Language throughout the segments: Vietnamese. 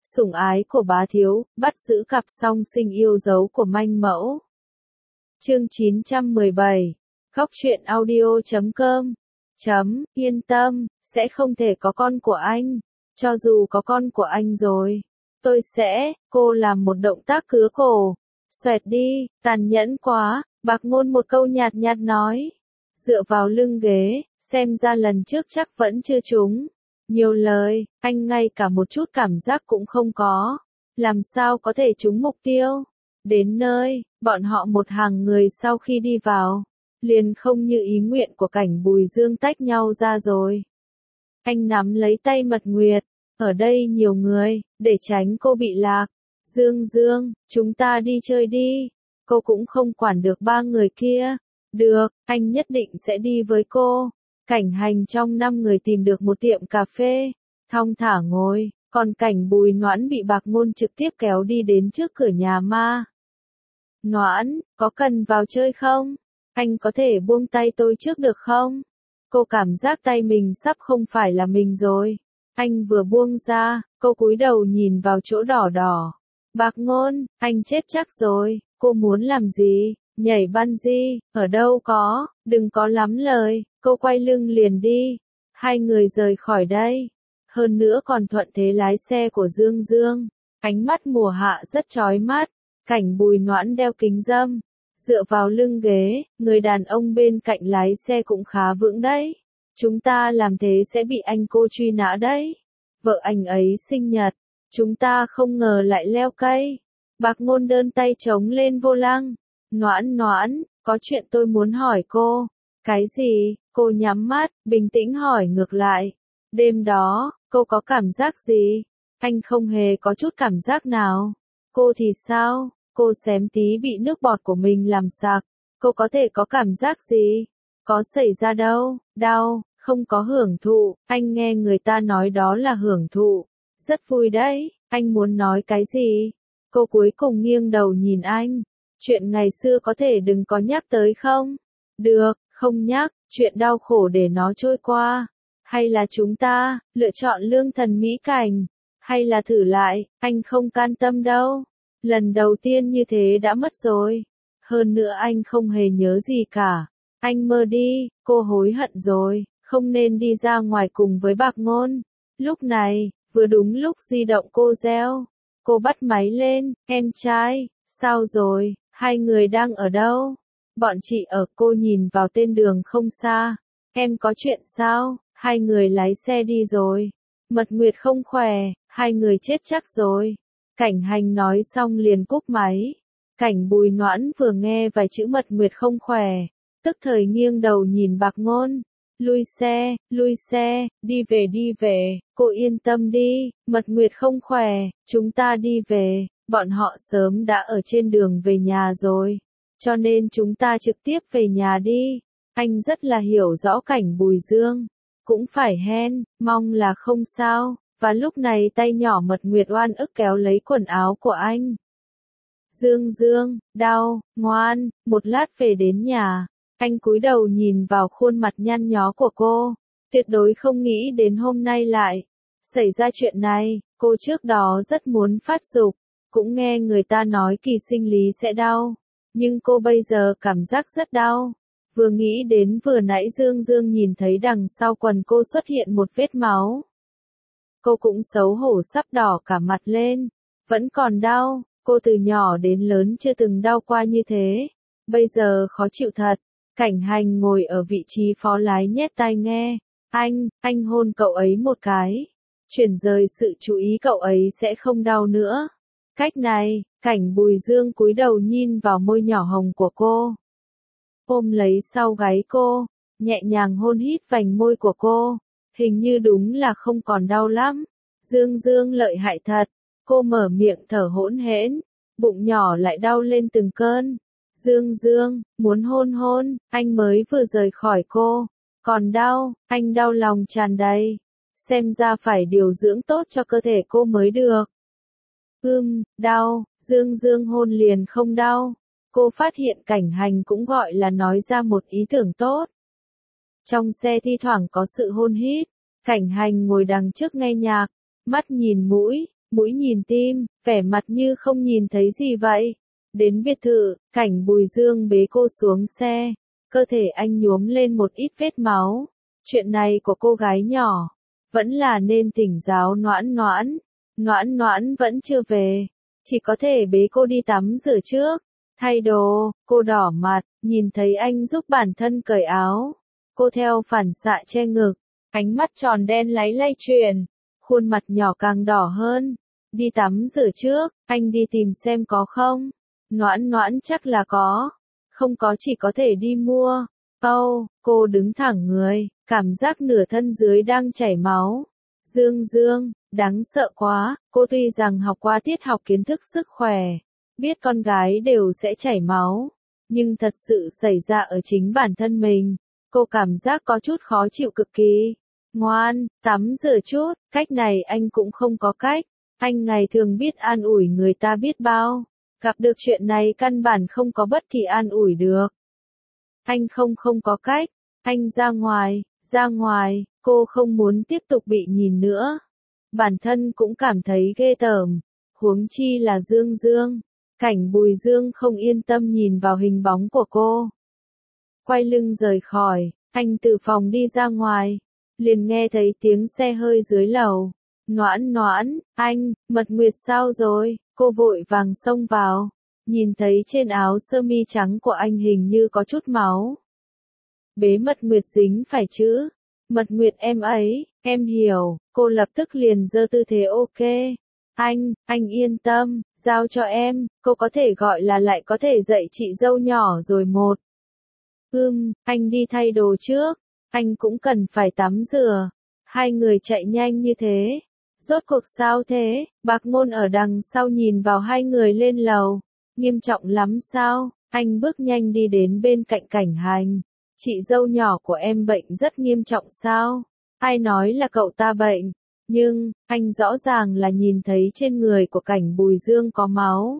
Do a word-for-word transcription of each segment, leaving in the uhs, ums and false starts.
Sủng ái của bá thiếu, bắt giữ cặp song sinh yêu dấu của manh mẫu. Chương chín trăm mười bảy. Góc truyện audio chấm com. Chấm, yên tâm, sẽ không thể có con của anh. Cho dù có con của anh rồi, tôi sẽ, cô làm một động tác cứa cổ. Xoẹt đi, tàn nhẫn quá, Bạc Ngôn một câu nhạt nhạt nói. Dựa vào lưng ghế, xem ra lần trước chắc vẫn chưa trúng. Nhiều lời, anh ngay cả một chút cảm giác cũng không có. Làm sao có thể trúng mục tiêu? Đến nơi, bọn họ một hàng người sau khi đi vào, liền không như ý nguyện của Cảnh Bùi Dương tách nhau ra rồi. Anh nắm lấy tay Mật Nguyệt, ở đây nhiều người, để tránh cô bị lạc. Dương Dương, chúng ta đi chơi đi. Cô cũng không quản được ba người kia. Được, anh nhất định sẽ đi với cô. Cảnh Hành trong năm người tìm được một tiệm cà phê, thong thả ngồi, còn Cảnh Bùi Noãn bị Bạc Ngôn trực tiếp kéo đi đến trước cửa nhà ma. Noãn, có cần vào chơi không? Anh có thể buông tay tôi trước được không? Cô cảm giác tay mình sắp không phải là mình rồi. Anh vừa buông ra, cô cúi đầu nhìn vào chỗ đỏ đỏ. Bạc Ngôn, anh chết chắc rồi, cô muốn làm gì? Nhảy bungee, ở đâu có, đừng có lắm lời, cô quay lưng liền đi. Hai người rời khỏi đây. Hơn nữa còn thuận thế lái xe của Dương Dương. Ánh mắt mùa hạ rất chói mắt. Cảnh Bùi Noãn đeo kính râm, dựa vào lưng ghế, người đàn ông bên cạnh lái xe cũng khá vững đấy. Chúng ta làm thế sẽ bị anh cô truy nã đấy. Vợ anh ấy sinh nhật, chúng ta không ngờ lại leo cây. Bạc Ngôn đơn tay chống lên vô lăng. Noãn Noãn, có chuyện tôi muốn hỏi cô. Cái gì? Cô nhắm mắt, bình tĩnh hỏi ngược lại. Đêm đó, cô có cảm giác gì? Anh không hề có chút cảm giác nào. Cô thì sao? Cô xém tí bị nước bọt của mình làm sặc. Cô có thể có cảm giác gì? Có xảy ra đâu? Đau, không có hưởng thụ. Anh nghe người ta nói đó là hưởng thụ. Rất vui đấy. Anh muốn nói cái gì? Cô cuối cùng nghiêng đầu nhìn anh. Chuyện ngày xưa có thể đừng có nhắc tới không? Được, không nhắc, chuyện đau khổ để nó trôi qua. Hay là chúng ta, lựa chọn lương thần mỹ cảnh. Hay là thử lại, anh không can tâm đâu. Lần đầu tiên như thế đã mất rồi. Hơn nữa anh không hề nhớ gì cả. Anh mơ đi, cô hối hận rồi, không nên đi ra ngoài cùng với Bạc Ngôn. Lúc này, vừa đúng lúc di động cô reo. Cô bắt máy lên, em trai, sao rồi, hai người đang ở đâu? Bọn chị ở, cô nhìn vào tên đường không xa. Em có chuyện sao? Hai người lái xe đi rồi. Mật Nguyệt không khỏe, hai người chết chắc rồi. Cảnh Hành nói xong liền cúp máy. Cảnh Bùi Noãn vừa nghe vài chữ Mật Nguyệt không khỏe, tức thời nghiêng đầu nhìn Bạc Ngôn. Lui xe, lui xe, đi về đi về, cô yên tâm đi, Mật Nguyệt không khỏe, chúng ta đi về. Bọn họ sớm đã ở trên đường về nhà rồi, cho nên chúng ta trực tiếp về nhà đi. Anh rất là hiểu rõ Cảnh Bùi Dương, cũng phải hen, mong là không sao. Và lúc này tay nhỏ Mật Nguyệt oan ức kéo lấy quần áo của anh. Dương Dương, đau, ngoan, một lát về đến nhà. Anh cúi đầu nhìn vào khuôn mặt nhăn nhó của cô, tuyệt đối không nghĩ đến hôm nay lại xảy ra chuyện này. Cô trước đó rất muốn phát dục, cũng nghe người ta nói kỳ sinh lý sẽ đau, nhưng cô bây giờ cảm giác rất đau. Vừa nghĩ đến vừa nãy Dương Dương nhìn thấy đằng sau quần cô xuất hiện một vết máu, cô cũng xấu hổ sắp đỏ cả mặt lên. Vẫn còn đau, cô từ nhỏ đến lớn chưa từng đau qua như thế. Bây giờ khó chịu thật. Cảnh Hành ngồi ở vị trí phó lái nhét tai nghe. Anh, anh hôn cậu ấy một cái. Chuyển rời sự chú ý cậu ấy sẽ không đau nữa. Cách này, Cảnh Bùi Dương cúi đầu nhìn vào môi nhỏ hồng của cô. Ôm lấy sau gáy cô, nhẹ nhàng hôn hít vành môi của cô. Hình như đúng là không còn đau lắm. Dương Dương lợi hại thật. Cô mở miệng thở hỗn hển, bụng nhỏ lại đau lên từng cơn. Dương Dương, muốn hôn hôn, anh mới vừa rời khỏi cô. Còn đau, anh đau lòng tràn đầy. Xem ra phải điều dưỡng tốt cho cơ thể cô mới được. Ưm, đau, Dương Dương hôn liền không đau. Cô phát hiện Cảnh Hành cũng gọi là nói ra một ý tưởng tốt. Trong xe thi thoảng có sự hôn hít. Cảnh Hành ngồi đằng trước nghe nhạc, mắt nhìn mũi, mũi nhìn tim, vẻ mặt như không nhìn thấy gì vậy. Đến biệt thự, Cảnh Bùi Dương bế cô xuống xe, cơ thể anh nhuốm lên một ít vết máu. Chuyện này của cô gái nhỏ, vẫn là nên tỉnh giáo Noãn Noãn. Noãn Noãn vẫn chưa về, chỉ có thể bế cô đi tắm rửa trước, thay đồ. Cô đỏ mặt, nhìn thấy anh giúp bản thân cởi áo. Cô theo phản xạ che ngực, ánh mắt tròn đen láy lay chuyển, khuôn mặt nhỏ càng đỏ hơn. Đi tắm rửa trước, anh đi tìm xem có không. Noãn Noãn chắc là có, không có chỉ có thể đi mua. Âu, oh, cô đứng thẳng người, cảm giác nửa thân dưới đang chảy máu. Dương Dương, đáng sợ quá. Cô tuy rằng học qua tiết học kiến thức sức khỏe, biết con gái đều sẽ chảy máu, nhưng thật sự xảy ra ở chính bản thân mình, cô cảm giác có chút khó chịu cực kỳ. Ngoan, tắm rửa chút. Cách này anh cũng không có cách. Anh ngày thường biết an ủi người ta biết bao, gặp được chuyện này căn bản không có bất kỳ an ủi được. Anh không không có cách. Anh ra ngoài, ra ngoài. Cô không muốn tiếp tục bị nhìn nữa. Bản thân cũng cảm thấy ghê tởm, huống chi là Dương Dương. Cảnh Bùi Dương không yên tâm nhìn vào hình bóng của cô. Quay lưng rời khỏi, anh từ phòng đi ra ngoài, liền nghe thấy tiếng xe hơi dưới lầu. Noãn Noãn, anh, Mật Nguyệt sao rồi? Cô vội vàng xông vào, nhìn thấy trên áo sơ mi trắng của anh hình như có chút máu. Bế Mật Nguyệt dính phải chứ? Mật Nguyệt em ấy, em hiểu. Cô lập tức liền giơ tư thế ok. Anh, anh yên tâm, giao cho em. Cô có thể gọi là lại có thể dạy chị dâu nhỏ rồi một. Ừm, anh đi thay đồ trước. Anh cũng cần phải tắm rửa. Hai người chạy nhanh như thế. Rốt cuộc sao thế? Bạc Ngôn ở đằng sau nhìn vào hai người lên lầu. Nghiêm trọng lắm sao? Anh bước nhanh đi đến bên cạnh Cảnh Hành. Chị dâu nhỏ của em bệnh rất nghiêm trọng sao? Ai nói là cậu ta bệnh? Nhưng, anh rõ ràng là nhìn thấy trên người của Cảnh Bùi Dương có máu.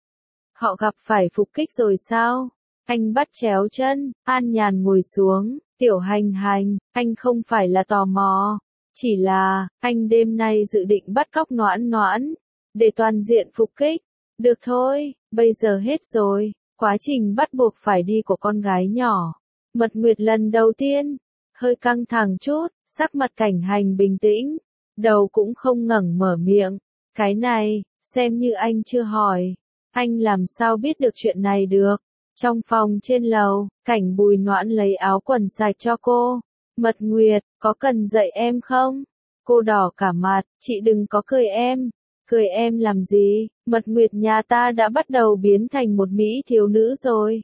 Họ gặp phải phục kích rồi sao? Anh bắt chéo chân, an nhàn ngồi xuống. Tiểu Hành Hành, anh không phải là tò mò. Chỉ là, anh đêm nay dự định bắt cóc Noãn Noãn, để toàn diện phục kích. Được thôi, bây giờ hết rồi. Quá trình bắt buộc phải đi của con gái nhỏ. Mật Nguyệt lần đầu tiên, hơi căng thẳng chút, sắc mặt Cảnh Hành bình tĩnh, đầu cũng không ngẩng mở miệng. Cái này, xem như anh chưa hỏi. Anh làm sao biết được chuyện này được? Trong phòng trên lầu, Cảnh Bùi Noãn lấy áo quần sạch cho cô. Mật Nguyệt, có cần dạy em không? Cô đỏ cả mặt, chị đừng có cười em. Cười em làm gì? Mật Nguyệt nhà ta đã bắt đầu biến thành một mỹ thiếu nữ rồi.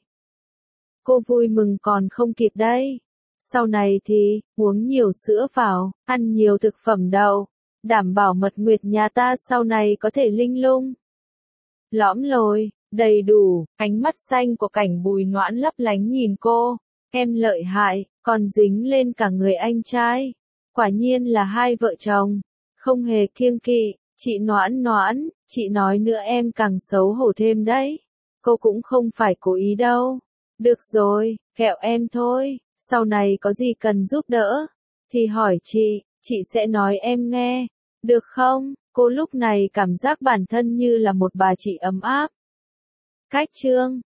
Cô vui mừng còn không kịp đây. Sau này thì, uống nhiều sữa vào, ăn nhiều thực phẩm đậu, đảm bảo Mật Nguyệt nhà ta sau này có thể linh lung. Lõm lồi, đầy đủ. Ánh mắt xanh của Cảnh Bùi Noãn lấp lánh nhìn cô. Em lợi hại, còn dính lên cả người anh trai. Quả nhiên là hai vợ chồng, không hề kiêng kỵ. Chị Noãn Noãn, chị nói nữa em càng xấu hổ thêm đấy. Cô cũng không phải cố ý đâu. Được rồi, kẹo em thôi, sau này có gì cần giúp đỡ, thì hỏi chị, chị sẽ nói em nghe. Được không? Cô lúc này cảm giác bản thân như là một bà chị ấm áp. Cách chương